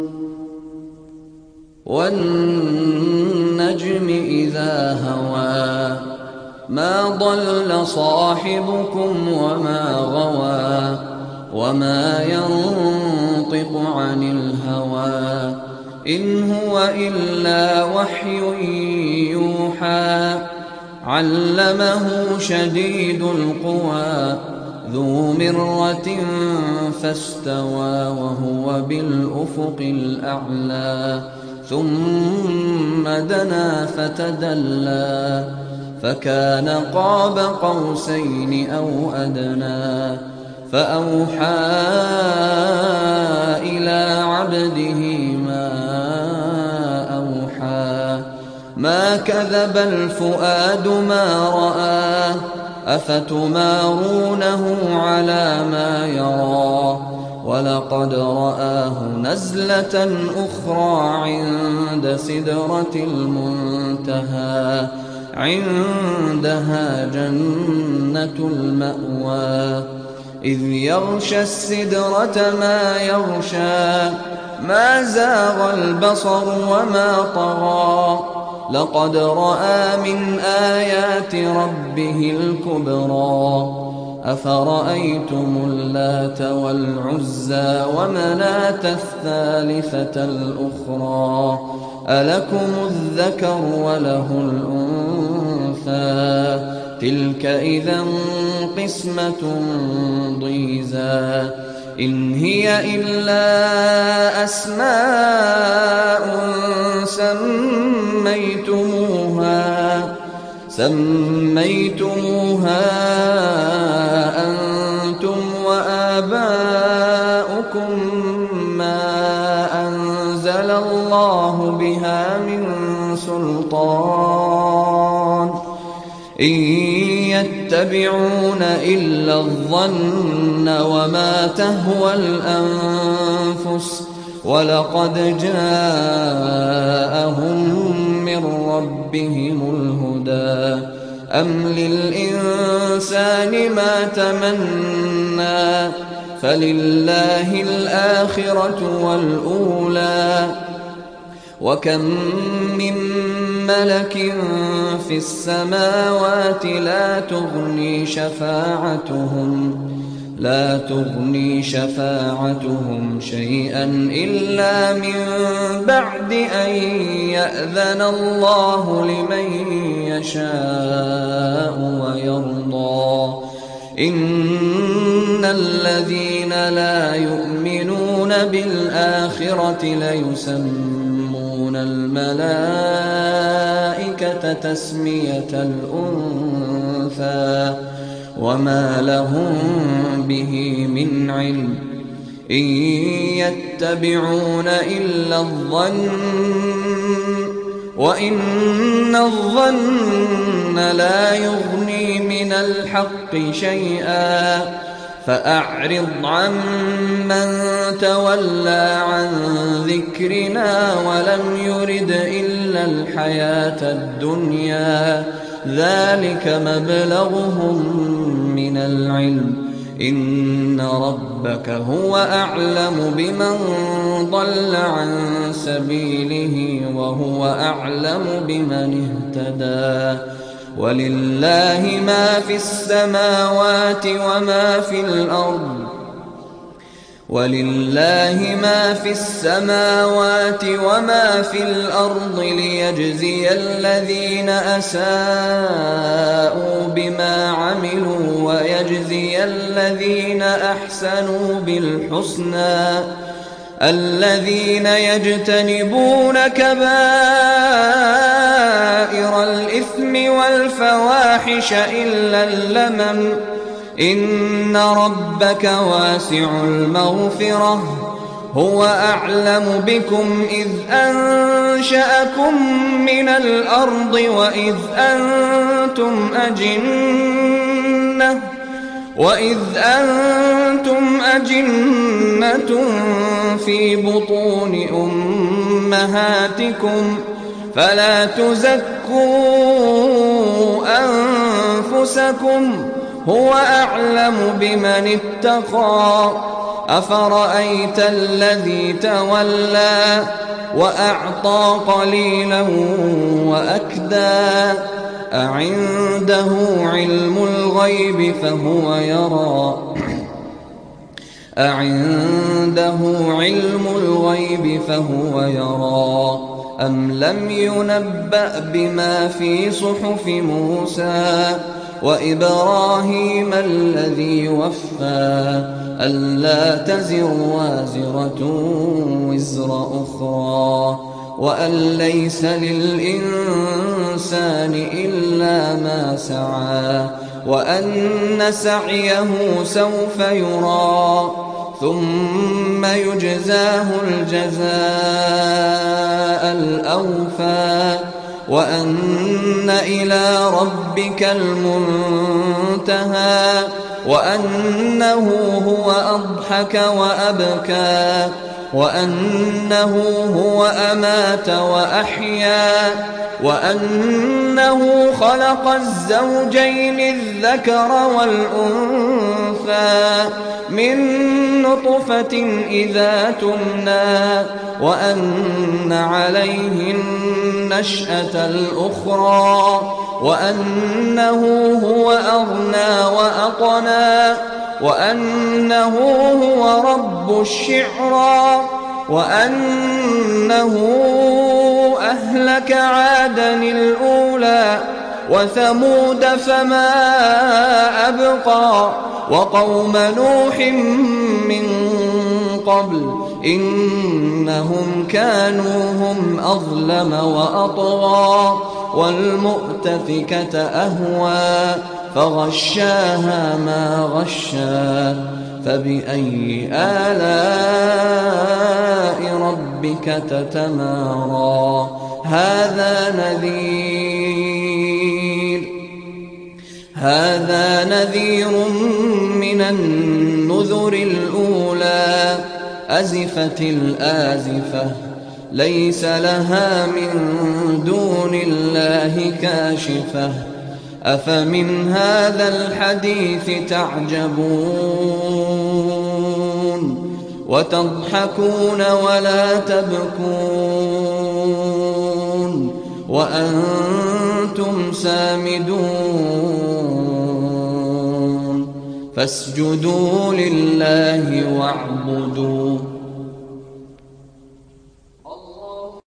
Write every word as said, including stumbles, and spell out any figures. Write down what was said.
وَالنَّجْمِ إِذَا هَوَىٰ مَا ضَلَّ صَاحِبُكُمْ وَمَا غَوَىٰ وَمَا يَنطِقُ عَنِ الْهَوَىٰ إِنْ هُوَ إِلَّا وَحْيٌ يُوحَىٰ عَلَّمَهُ شَدِيدُ الْقُوَىٰ ذُو مِرَّةٍ فَاسْتَوَىٰ وَهُوَ بِالْأُفُقِ الْأَعْلَىٰ ثُمَّ دَنَا فَتَدَلَّىٰ فَكَانَ قَابَ قَوْسَيْنِ أَوْ أَدْنَىٰ فَأَوْحَىٰ إِلَىٰ عَبْدِهِ مَا أَوْحَىٰ مَا كَذَبَ الْفُؤَادُ مَا رَأَىٰ أَفَتُمَارُونَهُ عَلَىٰ مَا يَرَىٰ وَلَقَدْ رَآهُ نَزْلَةً أُخْرَىٰ عِندَ سِدْرَةِ الْمُنتَهَىٰ عِندَهَا جَنَّةُ الْمَأْوَىٰ إِذْ يَغْشَى السِّدْرَةَ مَا يَغْشَىٰ مَا زَاغَ الْبَصَرُ وَمَا طَغَىٰ لَقَدْ رَأَىٰ مِنْ آيَاتِ رَبِّهِ الْكُبْرَىٰ أَفَرَأَيْتُمُ اللَّاتَ وَالْعُزَّىٰ وَمَنَاةَ الثَّالِثَةَ الْأُخْرَىٰ أَلَكُمُ الذَّكَرُ وَلَهُ الْأُنثَىٰ تِلْكَ إِذًا قِسْمَةٌ ضِيزَىٰ إِنْ هِيَ إِلَّا أَسْمَاءٌ سَمَّيْتُمُوهَا سَمَّيْتُمُوهَا أَنتُمْ وَآبَاؤُكُم مَّا أَنزَلَ اللَّهُ بِهَا مِن سُلْطَانٍ إِن يَتَّبِعُونَ إِلَّا الظَّنَّ وَمَا تَهْوَى الْأَنفُسُ وَلَقَدْ جَاءَهُم مِّن رَّبِّهِمُ الْهُدَىٰ أَمْ لِلْإِنسَانِ مَا تَمَنَّىٰ فَلِلَّهِ الْآخِرَةُ وَالْأُولَىٰ وَكَم مِّن مَّلَكٍ فِي السَّمَاوَاتِ لَا تُغْنِي شَفَاعَتُهُمْ لا تغني شفاعتهم شيئا إلا من بعد أن يأذن الله لمن يشاء ويرضى إن الذين لا يؤمنون بالآخرة ليسمون الملائكة تسمية الأنثى وما لهم به من علم إن يتبعون إلا الظن وإن الظن لا يغني من الحق شيئا فأعرض عمن تولى عن ذكرنا ولم يرد إلا الحياة الدنيا ذلك مبلغهم من العلم إن ربك هو أعلم بمن ضل عن سبيله وهو أعلم بمن اهتدى ولله ما في السماوات وما في الأرض ولله ما في السماوات وما في الأرض ليجزي الذين أساءوا بما عملوا ويجزي الذين أحسنوا بالحسنى الذين يجتنبون كبائر الإثم والفواحش إلا اللمم إن ربك واسع المغفرة هو أعلم بكم إذ أنشأكم من الأرض وإذ أنتم أجنة وإذ أنتم أجنة في بطون أمهاتكم فلا تزكوا أنفسكم هو أعلم بمن اتقى أفرأيت الذي تولى وأعطى قليلا وأكدى أعنده علم الغيب فهو يرى أعنده علم الغيب فهو يرى أم لم ينبأ بما في صحف موسى وإبراهيم الذي وفى ألا تزر وازرة وزر أخرى وأن ليس للإنسان إلا ما سعى وأن سعيه سوف يرى ثم يجزاه الجزاء الأوفى وأن إلى ربك المنتهى وأنه هو أضحك وأبكى وأنه هو أمات وأحيا وأنه خلق الزوجين الذكر والأنثى من نطفة إذا تمنى وأن عليه النشأة الأخرى وأنه هو أغنى وأقنى وأنه هو رب الشعرى وأنه أهلك عادا الأولى وثمود فما أبقى وقوم نوح من قبل إنهم كانوا هم أظلم وأطغى والمؤتفكة أهوى فغشاها ما غشى فبأي آلاء ربك تتمارى هذا نذير هذا نذير من النذر الأولى أزفت الآزفة ليس لها من دون الله كاشفة أفمن هذا الحديث تعجبون وتضحكون ولا تبكون وأنتم سامدون فاسجدوا لله واعبدوا